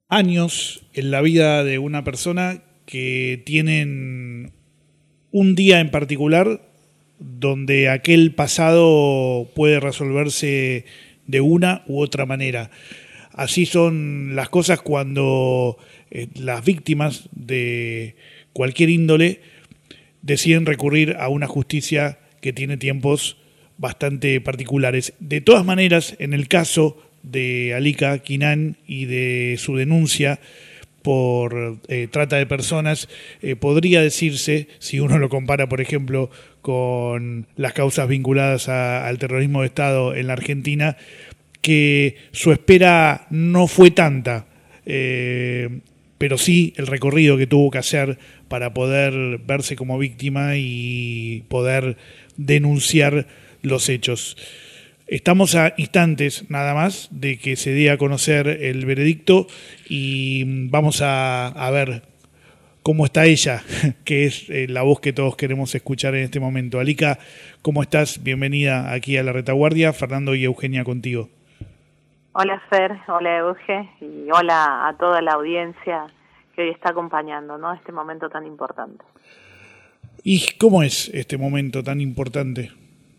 años en la vida de una persona que tienen un día en particular donde aquel pasado puede resolverse de una u otra manera. Así son las cosas cuando las víctimas de cualquier índole deciden recurrir a una justicia que tiene tiempos bastante particulares. De todas maneras, en el caso de Alika Kinan y de su denuncia por trata de personas, podría decirse, si uno lo compara, por ejemplo, con las causas vinculadas al terrorismo de Estado en la Argentina, que su espera no fue tanta, pero sí el recorrido que tuvo que hacer para poder verse como víctima y poder denunciar los hechos. Estamos a instantes nada más de que se dé a conocer el veredicto y vamos a ver cómo está ella, que es la voz que todos queremos escuchar en este momento. Alika, ¿cómo estás? Bienvenida aquí a La Retaguardia. Fernando y Eugenia contigo. Hola Fer, hola Euge y hola a toda la audiencia que hoy está acompañando, ¿no?, este momento tan importante. ¿Y cómo es este momento tan importante?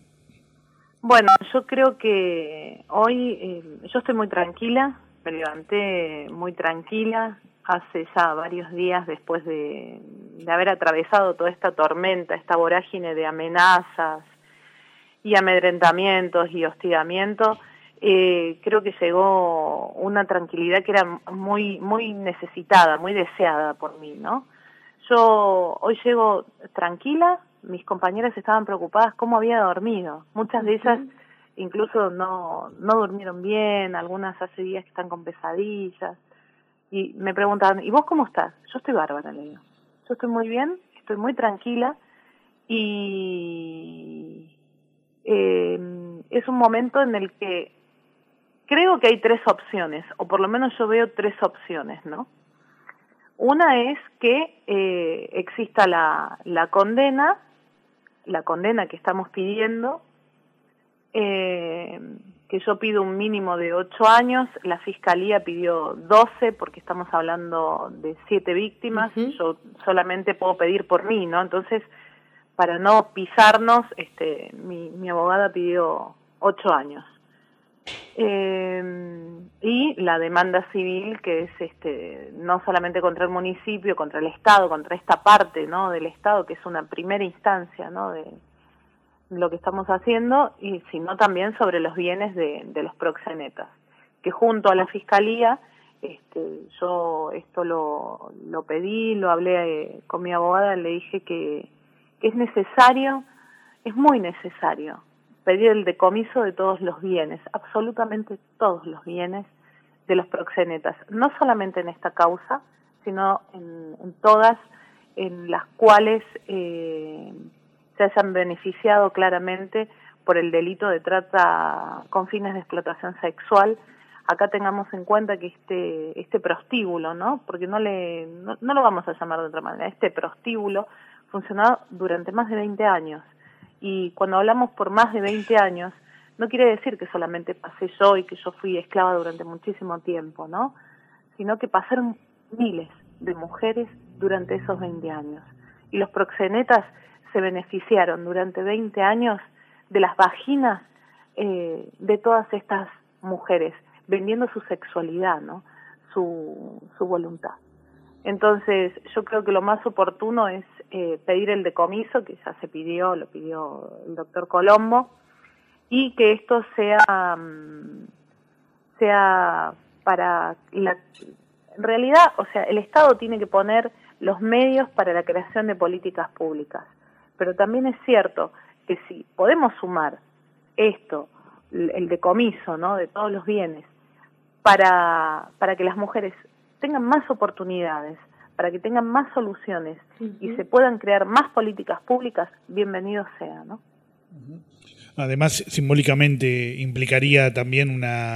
Bueno, yo creo que hoy yo estoy muy tranquila, me levanté muy tranquila hace ya varios días después de haber atravesado toda esta tormenta, esta vorágine de amenazas y amedrentamientos y hostigamientos. Creo que llegó una tranquilidad que era muy necesitada, muy deseada por mí, ¿no? Yo hoy llego tranquila, mis compañeras estaban preocupadas cómo había dormido. Muchas de ellas incluso no durmieron bien, algunas hace días que están con pesadillas. Y me preguntaban, ¿y vos cómo estás? Yo estoy bárbara, le digo. Yo estoy muy bien, estoy muy tranquila y es un momento en el que creo que hay tres opciones, o por lo menos yo veo tres opciones, ¿no? Una es que exista la condena que estamos pidiendo, que yo pido un mínimo de 8 años, la Fiscalía pidió 12 porque estamos hablando de 7 víctimas, yo solamente puedo pedir por mí, ¿no? Entonces, para no pisarnos, mi abogada pidió 8 años. Y la demanda civil, que es no solamente contra el municipio, contra el Estado, contra esta parte, ¿no?, del Estado, que es una primera instancia, ¿no?, de lo que estamos haciendo, y sino también sobre los bienes de los proxenetas, que junto a la Fiscalía, yo esto lo pedí, lo hablé con mi abogada, le dije que es necesario, es muy necesario pedir el decomiso de todos los bienes, absolutamente todos los bienes de los proxenetas, no solamente en esta causa, sino en todas en las cuales se hayan beneficiado claramente por el delito de trata con fines de explotación sexual. Acá tengamos en cuenta que este prostíbulo, ¿no?, porque no lo vamos a llamar de otra manera, este prostíbulo funcionó durante más de 20 años. Y cuando hablamos por más de 20 años, no quiere decir que solamente pasé yo y que yo fui esclava durante muchísimo tiempo, ¿no?, sino que pasaron miles de mujeres durante esos 20 años. Y los proxenetas se beneficiaron durante 20 años de las vaginas de todas estas mujeres, vendiendo su sexualidad, ¿no?, su voluntad. Entonces, yo creo que lo más oportuno es pedir el decomiso, que ya se pidió, lo pidió el doctor Colombo, y que esto sea para en realidad, o sea, el Estado tiene que poner los medios para la creación de políticas públicas, pero también es cierto que si podemos sumar esto, el decomiso, ¿no?, de todos los bienes, para que las mujeres tengan más oportunidades, para que tengan más soluciones y se puedan crear más políticas públicas, bienvenido sea, ¿no? Además, simbólicamente implicaría también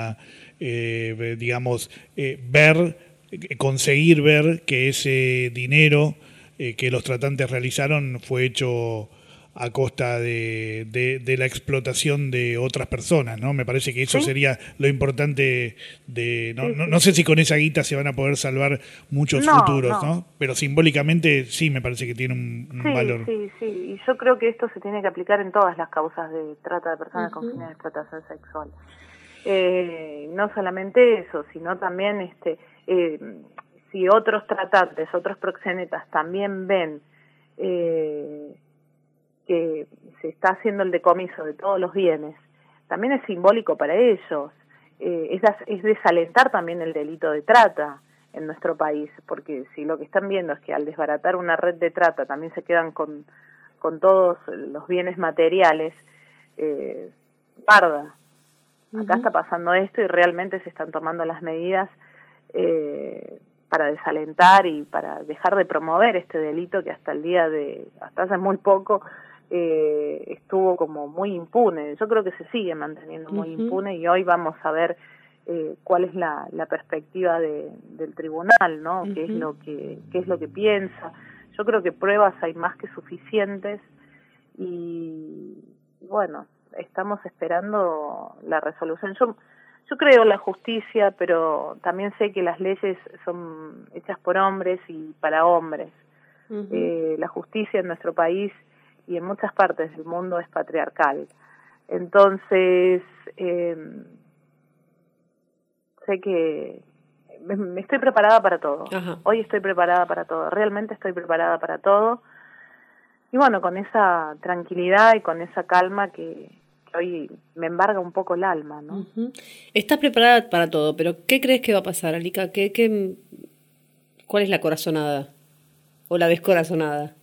conseguir ver que ese dinero que los tratantes realizaron fue hecho a costa de la explotación de otras personas, ¿no? Me parece que eso ¿Sí? sería lo importante de... No, Sí, no, sí, no sé sí. si con esa guita se van a poder salvar muchos No, futuros, no. ¿no? Pero simbólicamente sí me parece que tiene un Sí, valor. sí, sí. Y yo creo que esto se tiene que aplicar en todas las causas de trata de personas con Ujú. fines de explotación sexual. No solamente eso, sino también eh, si otros tratantes, otros proxenetas también ven eh, que se está haciendo el decomiso de todos los bienes, también es simbólico para ellos. Es desalentar también el delito de trata en nuestro país, porque si lo que están viendo es que al desbaratar una red de trata también se quedan con todos los bienes materiales, parda. Acá está pasando esto y realmente se están tomando las medidas para desalentar y para dejar de promover este delito que hasta hace muy poco estuvo como muy impune. Yo creo que se sigue manteniendo muy impune y hoy vamos a ver cuál es la perspectiva del tribunal, ¿no? Qué es lo que piensa. Yo creo que pruebas hay más que suficientes y bueno, estamos esperando la resolución. Yo creo en la justicia, pero también sé que las leyes son hechas por hombres y para hombres. La justicia en nuestro país y en muchas partes del mundo es patriarcal. Entonces, sé que me estoy preparada para todo. Ajá. Hoy estoy preparada para todo. Realmente estoy preparada para todo. Y bueno, con esa tranquilidad y con esa calma que hoy me embarga un poco el alma, ¿no? Estás preparada para todo, pero ¿qué crees que va a pasar, Alica? ¿Cuál es la corazonada? ¿O la descorazonada?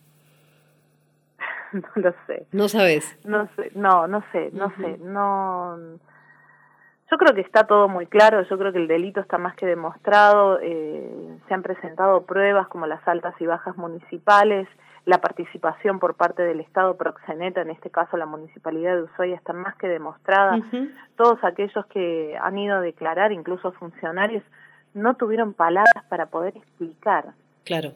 No lo sé. No sabes. No sé, no sé. No. Yo creo que está todo muy claro, yo creo que el delito está más que demostrado, se han presentado pruebas como las altas y bajas municipales, la participación por parte del Estado proxeneta, en este caso la Municipalidad de Ushuaia, está más que demostrada. Todos aquellos que han ido a declarar, incluso funcionarios, no tuvieron palabras para poder explicar Claro.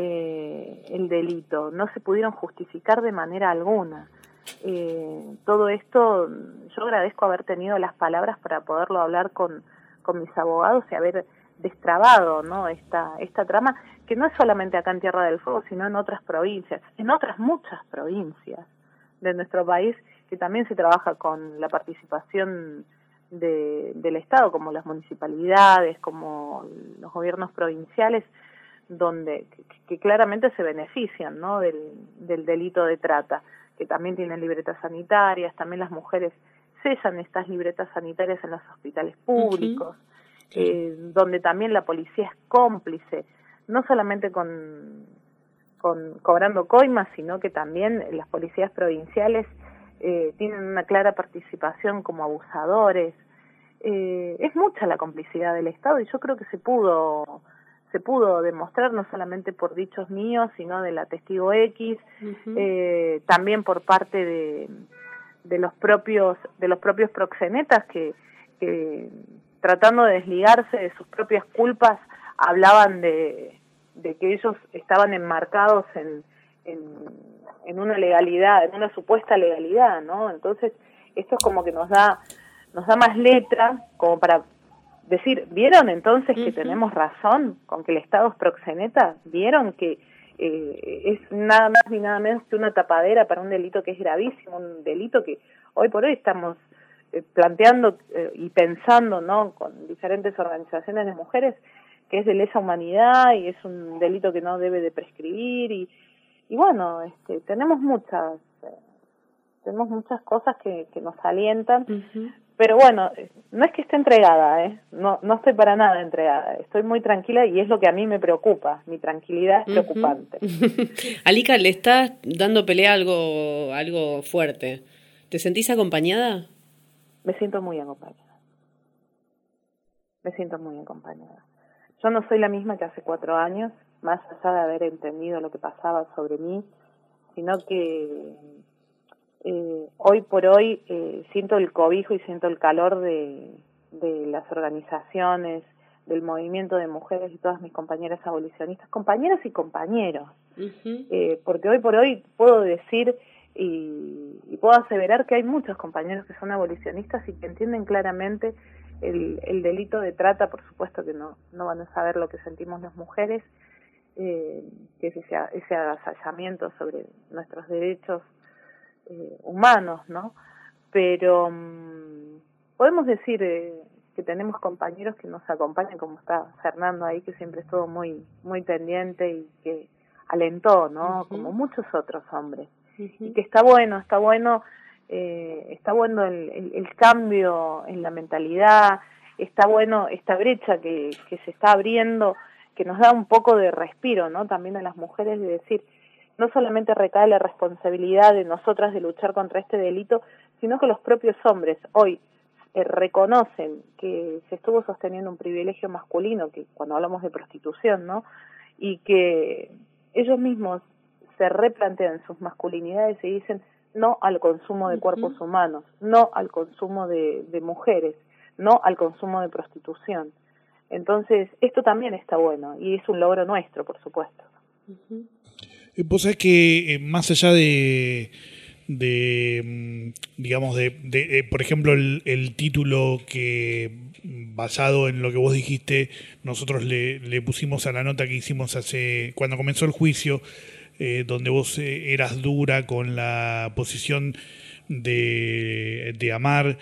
el delito, no se pudieron justificar de manera alguna. Todo esto, yo agradezco haber tenido las palabras para poderlo hablar con mis abogados y haber destrabado, ¿no? esta trama, que no es solamente acá en Tierra del Fuego, sino en otras provincias, en otras muchas provincias de nuestro país, que también se trabaja con la participación del Estado, como las municipalidades, como los gobiernos provinciales, donde que claramente se benefician, ¿no? del delito de trata, que también tienen libretas sanitarias, también las mujeres sellan estas libretas sanitarias en los hospitales públicos, donde también la policía es cómplice, no solamente con cobrando coimas, sino que también las policías provinciales tienen una clara participación como abusadores. Es mucha la complicidad del Estado y yo creo que se pudo demostrar no solamente por dichos míos, sino de la testigo X, también por parte de los propios proxenetas que tratando de desligarse de sus propias culpas hablaban de que ellos estaban enmarcados en una legalidad, en una supuesta legalidad, ¿no? Entonces, esto es como que nos da más letra como para decir, ¿vieron entonces que tenemos razón con que el Estado es proxeneta? ¿Vieron que es nada más ni nada menos que una tapadera para un delito que es gravísimo, un delito que hoy por hoy estamos planteando y pensando, ¿no? Con diferentes organizaciones de mujeres, que es de lesa humanidad y es un delito que no debe de prescribir y bueno, tenemos muchas cosas que nos alientan. Pero bueno, no es que esté entregada, no estoy para nada entregada, estoy muy tranquila y es lo que a mí me preocupa, mi tranquilidad es preocupante. Alica, le estás dando pelea a algo fuerte. ¿Te sentís acompañada? Me siento muy acompañada. Yo no soy la misma que hace 4 años, más allá de haber entendido lo que pasaba sobre mí, sino que hoy por hoy siento el cobijo y siento el calor de las organizaciones, del movimiento de mujeres y todas mis compañeras abolicionistas, compañeras y compañeros, porque hoy por hoy puedo decir y puedo aseverar que hay muchos compañeros que son abolicionistas y que entienden claramente el delito de trata. Por supuesto que no van a saber lo que sentimos las mujeres, que es ese avasallamiento sobre nuestros derechos humanos, ¿no? Pero podemos decir que tenemos compañeros que nos acompañan, como está Fernando ahí, que siempre estuvo muy pendiente y que alentó, ¿no? Como muchos otros hombres. Y que está bueno el cambio en la mentalidad, está bueno esta brecha que se está abriendo, que nos da un poco de respiro, ¿no? También a las mujeres, de decir, no solamente recae la responsabilidad de nosotras de luchar contra este delito, sino que los propios hombres hoy reconocen que se estuvo sosteniendo un privilegio masculino, que cuando hablamos de prostitución, ¿no? Y que ellos mismos se replantean sus masculinidades y dicen no al consumo de cuerpos humanos, no al consumo de mujeres, no al consumo de prostitución. Entonces, esto también está bueno y es un logro nuestro, por supuesto. Vos sabés que más allá de por ejemplo, el título que, basado en lo que vos dijiste, nosotros le pusimos a la nota que hicimos cuando comenzó el juicio, donde vos eras dura con la posición de Amar,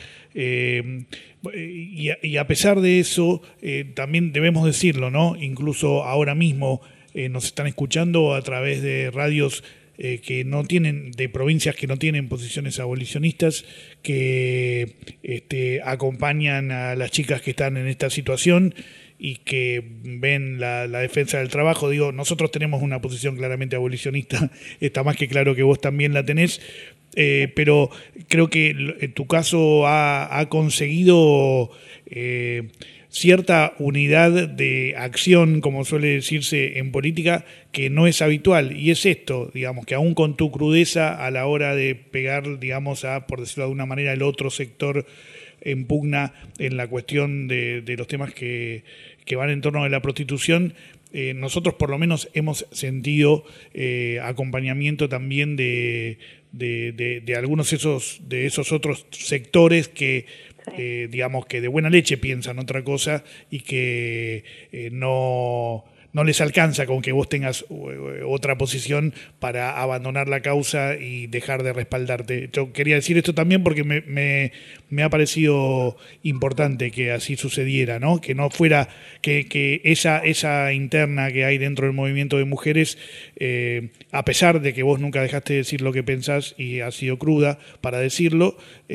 y a pesar de eso, también debemos decirlo, ¿no? Incluso ahora mismo nos están escuchando a través de radios que no tienen, de provincias que no tienen posiciones abolicionistas, que acompañan a las chicas que están en esta situación y que ven la defensa del trabajo. Digo, nosotros tenemos una posición claramente abolicionista, está más que claro que vos también la tenés, pero creo que tu caso ha conseguido cierta unidad de acción, como suele decirse en política, que no es habitual, y es esto, digamos, que aún con tu crudeza a la hora de pegar, digamos, por decirlo de alguna manera, el otro sector en pugna en la cuestión de los temas que van en torno a la prostitución, nosotros por lo menos hemos sentido acompañamiento también de algunos de esos otros sectores que digamos que de buena leche piensan otra cosa y que no les alcanza con que vos tengas otra posición para abandonar la causa y dejar de respaldarte. Yo quería decir esto también porque me ha parecido importante que así sucediera, ¿no? Que no fuera que esa interna que hay dentro del movimiento de mujeres, a pesar de que vos nunca dejaste de decir lo que pensás y has sido cruda para decirlo,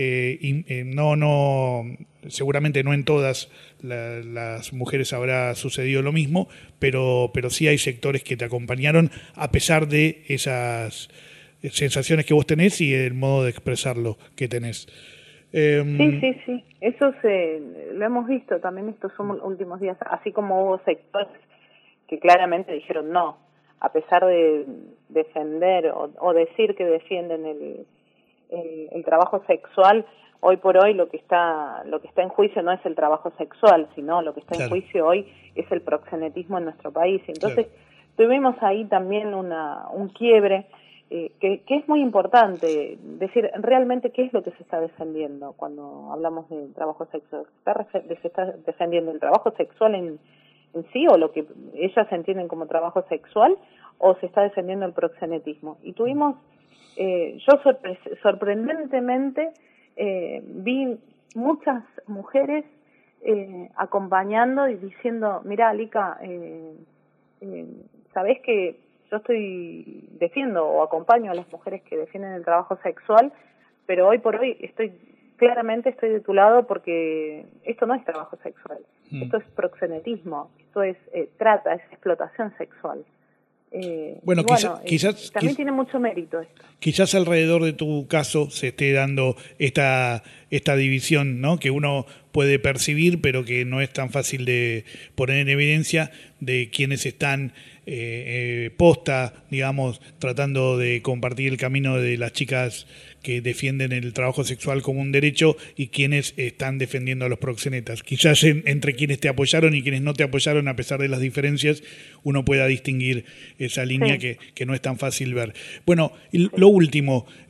seguramente no en todas las mujeres habrá sucedido lo mismo, pero sí hay sectores que te acompañaron a pesar de esas sensaciones que vos tenés y el modo de expresarlo que tenés. Sí. Eso lo hemos visto también estos últimos días, así como hubo sectores que claramente dijeron no, a pesar de defender o decir que defienden el trabajo sexual. Hoy por hoy lo que está en juicio no es el trabajo sexual, sino lo que está en juicio hoy es el proxenetismo en nuestro país. Entonces tuvimos ahí también un quiebre que es muy importante decir realmente qué es lo que se está defendiendo cuando hablamos del trabajo sexual. ¿Se está defendiendo el trabajo sexual en sí, o lo que ellas entienden como trabajo sexual, o se está defendiendo el proxenetismo? Y tuvimos, yo sorprendentemente vi muchas mujeres acompañando y diciendo, mirá, Lica, sabés que yo defiendo o acompaño a las mujeres que defienden el trabajo sexual, pero hoy por hoy estoy de tu lado porque esto no es trabajo sexual, esto es proxenetismo, esto es trata, es explotación sexual. Quizás también tiene mucho mérito esto. Quizás alrededor de tu caso se esté dando esta división, ¿no? Que uno puede percibir, pero que no es tan fácil de poner en evidencia, de quienes están posta, digamos, tratando de compartir el camino de las chicas que defienden el trabajo sexual como un derecho y quienes están defendiendo a los proxenetas. Quizás entre quienes te apoyaron y quienes no te apoyaron, a pesar de las diferencias, uno pueda distinguir esa línea que no es tan fácil ver. Bueno, y lo último,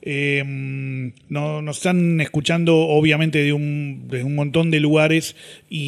Nos están escuchando obviamente de un montón de lugares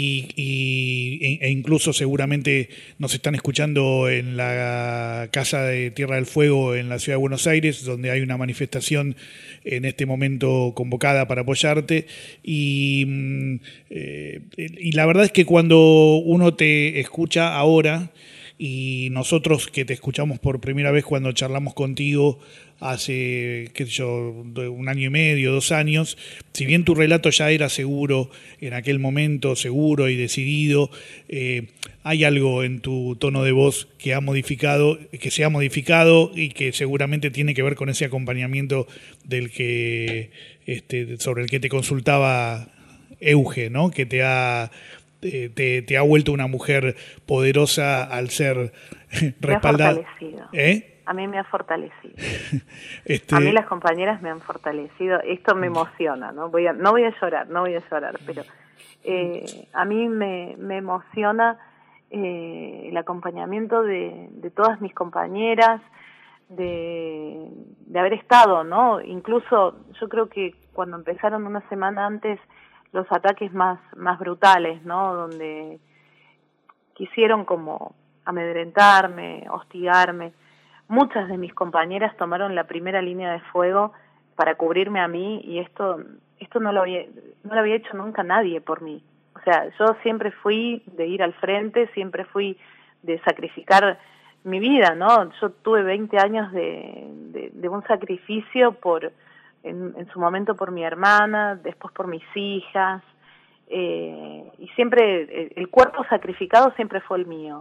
e incluso seguramente nos están escuchando en la Casa de Tierra del Fuego en la Ciudad de Buenos Aires, donde hay una manifestación en este momento convocada para apoyarte. Y la verdad es que cuando uno te escucha ahora, y nosotros que te escuchamos por primera vez cuando charlamos contigo hace, qué sé yo, 1 año y medio, 2 años, si bien tu relato ya era seguro en aquel momento, seguro y decidido, hay algo en tu tono de voz que se ha modificado y que seguramente tiene que ver con ese acompañamiento del que sobre el que te consultaba Euge, ¿no? Que te ha vuelto una mujer poderosa al ser respaldada. Me ha fortalecido. A mí me ha fortalecido. A mí las compañeras me han fortalecido. Esto me emociona, ¿no? No voy a llorar, pero a mí me emociona el acompañamiento de todas mis compañeras, de haber estado, ¿no? Incluso yo creo que cuando empezaron una semana antes los ataques más brutales, ¿no? Donde quisieron como amedrentarme, hostigarme. Muchas de mis compañeras tomaron la primera línea de fuego para cubrirme a mí y esto no lo había hecho nunca nadie por mí. O sea, yo siempre fui de ir al frente, siempre fui de sacrificar mi vida, ¿no? Yo tuve 20 años de un sacrificio en su momento por mi hermana, después por mis hijas, y siempre el cuerpo sacrificado siempre fue el mío.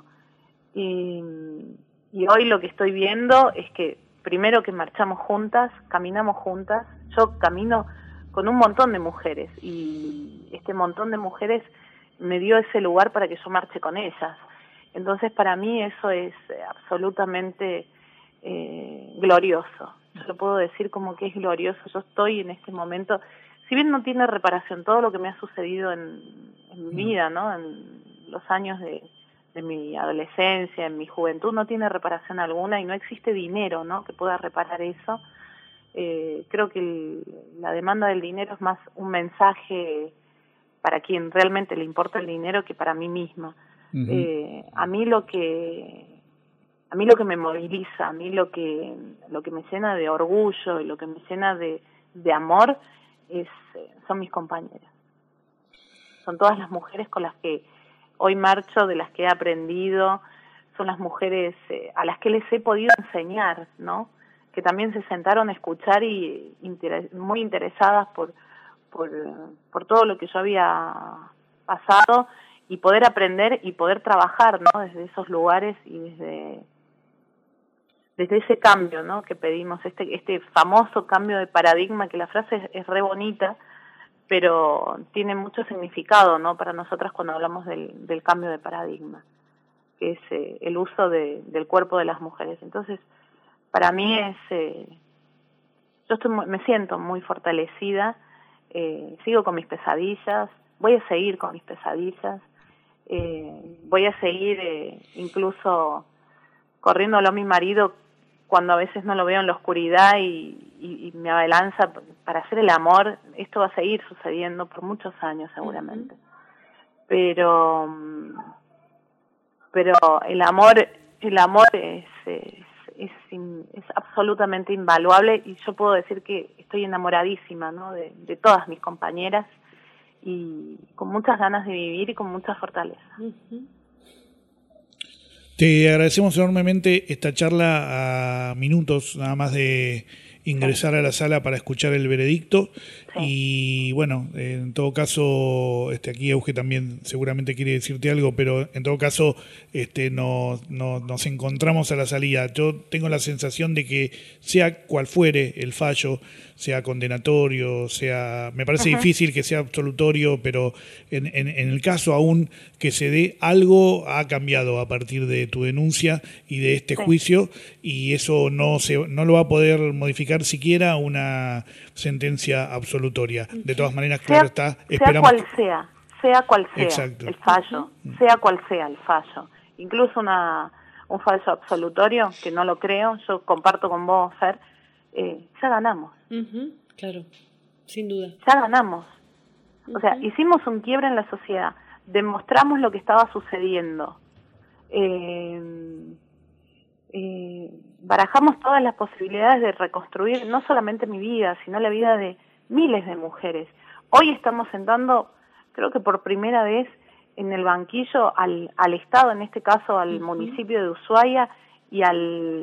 Y hoy lo que estoy viendo es que primero que marchamos juntas, caminamos juntas, yo camino con un montón de mujeres y este montón de mujeres me dio ese lugar para que yo marche con ellas. Entonces para mí eso es absolutamente glorioso. Yo lo puedo decir como que es glorioso. Yo estoy en este momento, si bien no tiene reparación todo lo que me ha sucedido en mi vida, ¿no? En los años de mi adolescencia, en mi juventud, no tiene reparación alguna y no existe dinero, ¿no? Que pueda reparar eso. Creo que la demanda del dinero es más un mensaje para quien realmente le importa el dinero que para mí misma. Uh-huh. A mí lo que me moviliza, a mí lo que me llena de orgullo y lo que me llena de amor son mis compañeras. Son todas las mujeres con las que hoy marcho, de las que he aprendido, son las mujeres a las que les he podido enseñar, ¿no? Que también se sentaron a escuchar y muy interesadas por todo lo que yo había pasado y poder aprender y poder trabajar, ¿no? Desde esos lugares y desde ese cambio, ¿no? Que pedimos, este famoso cambio de paradigma, que la frase es re bonita, pero tiene mucho significado, ¿no? Para nosotras cuando hablamos del cambio de paradigma, que es el uso del cuerpo de las mujeres. Entonces, para mí me siento muy fortalecida, sigo con mis pesadillas, voy a seguir con mis pesadillas, voy a seguir incluso corriéndolo a mi marido cuando a veces no lo veo en la oscuridad y me abalanza para hacer el amor. Esto va a seguir sucediendo por muchos años seguramente. Pero el amor es absolutamente invaluable y yo puedo decir que estoy enamoradísima, ¿no? de todas mis compañeras y con muchas ganas de vivir y con mucha fortaleza. Uh-huh. Te agradecemos enormemente esta charla a minutos nada más de ingresar a la sala para escuchar el veredicto. Sí. Y bueno, en todo caso, aquí Euge también seguramente quiere decirte algo, pero en todo caso nos encontramos a la salida. Yo tengo la sensación de que sea cual fuere el fallo, sea condenatorio, me parece difícil que sea absolutorio, pero en el caso aún que se dé, algo ha cambiado a partir de tu denuncia y de este juicio, y eso no lo va a poder modificar siquiera una sentencia absolutoria. De todas maneras, claro está, esperamos... Sea cual sea Exacto. El fallo, sea cual sea el fallo, incluso un fallo absolutorio, que no lo creo, yo comparto con vos, Fer, ya ganamos. Claro, sin duda. Ya ganamos. O sea, hicimos un quiebre en la sociedad, demostramos lo que estaba sucediendo, barajamos todas las posibilidades de reconstruir no solamente mi vida, sino la vida de miles de mujeres. Hoy estamos sentando, creo que por primera vez, en el banquillo al Estado, en este caso al municipio de Ushuaia y a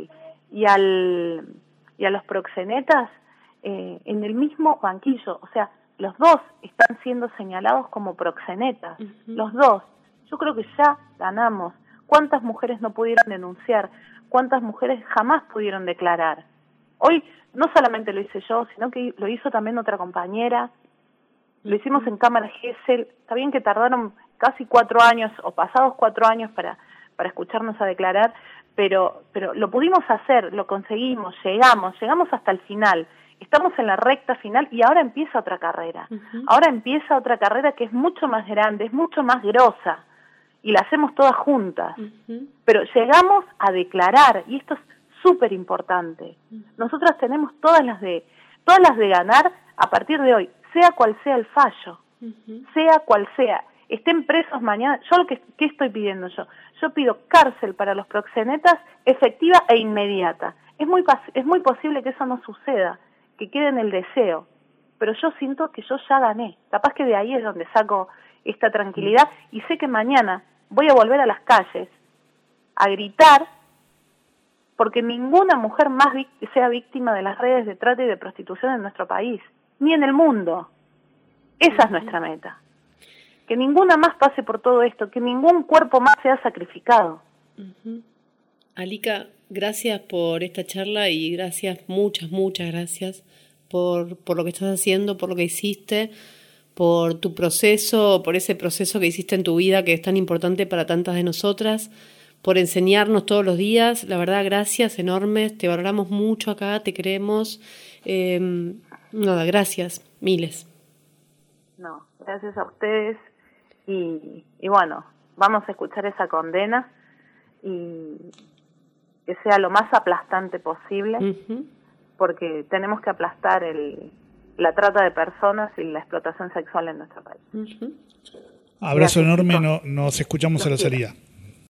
los proxenetas en el mismo banquillo. O sea, los dos están siendo señalados como proxenetas, los dos. Yo creo que ya ganamos. ¿Cuántas mujeres no pudieron denunciar? ¿Cuántas mujeres jamás pudieron declarar? Hoy no solamente lo hice yo, sino que lo hizo también otra compañera. Lo hicimos en Cámara Gesell. Está bien que tardaron casi 4 años o pasados 4 años para escucharnos a declarar, pero lo pudimos hacer, lo conseguimos, llegamos hasta el final. Estamos en la recta final y ahora empieza otra carrera. Ahora empieza otra carrera que es mucho más grande, es mucho más grosa y la hacemos todas juntas. Pero llegamos a declarar y esto es súper importante. Nosotras tenemos todas las de ganar a partir de hoy, sea cual sea el fallo, sea cual sea. Estén presos mañana. Yo ¿qué estoy pidiendo yo? Yo pido cárcel para los proxenetas efectiva e inmediata. Es muy posible que eso no suceda, que quede en el deseo, pero yo siento que yo ya gané. Capaz que de ahí es donde saco esta tranquilidad y sé que mañana voy a volver a las calles a gritar porque ninguna mujer más sea víctima de las redes de trata y de prostitución en nuestro país, ni en el mundo. Esa es nuestra meta. Que ninguna más pase por todo esto, que ningún cuerpo más sea sacrificado. Alica, gracias por esta charla y gracias, muchas gracias por lo que estás haciendo, por lo que hiciste, por tu proceso, por ese proceso que hiciste en tu vida que es tan importante para tantas de nosotras, por enseñarnos todos los días. La verdad, gracias enormes, te valoramos mucho acá, te queremos. Nada, gracias, miles. No, gracias a ustedes y bueno, vamos a escuchar esa condena y que sea lo más aplastante posible, porque tenemos que aplastar la trata de personas y la explotación sexual en nuestro país. Abrazo enorme, nos escuchamos a la salida.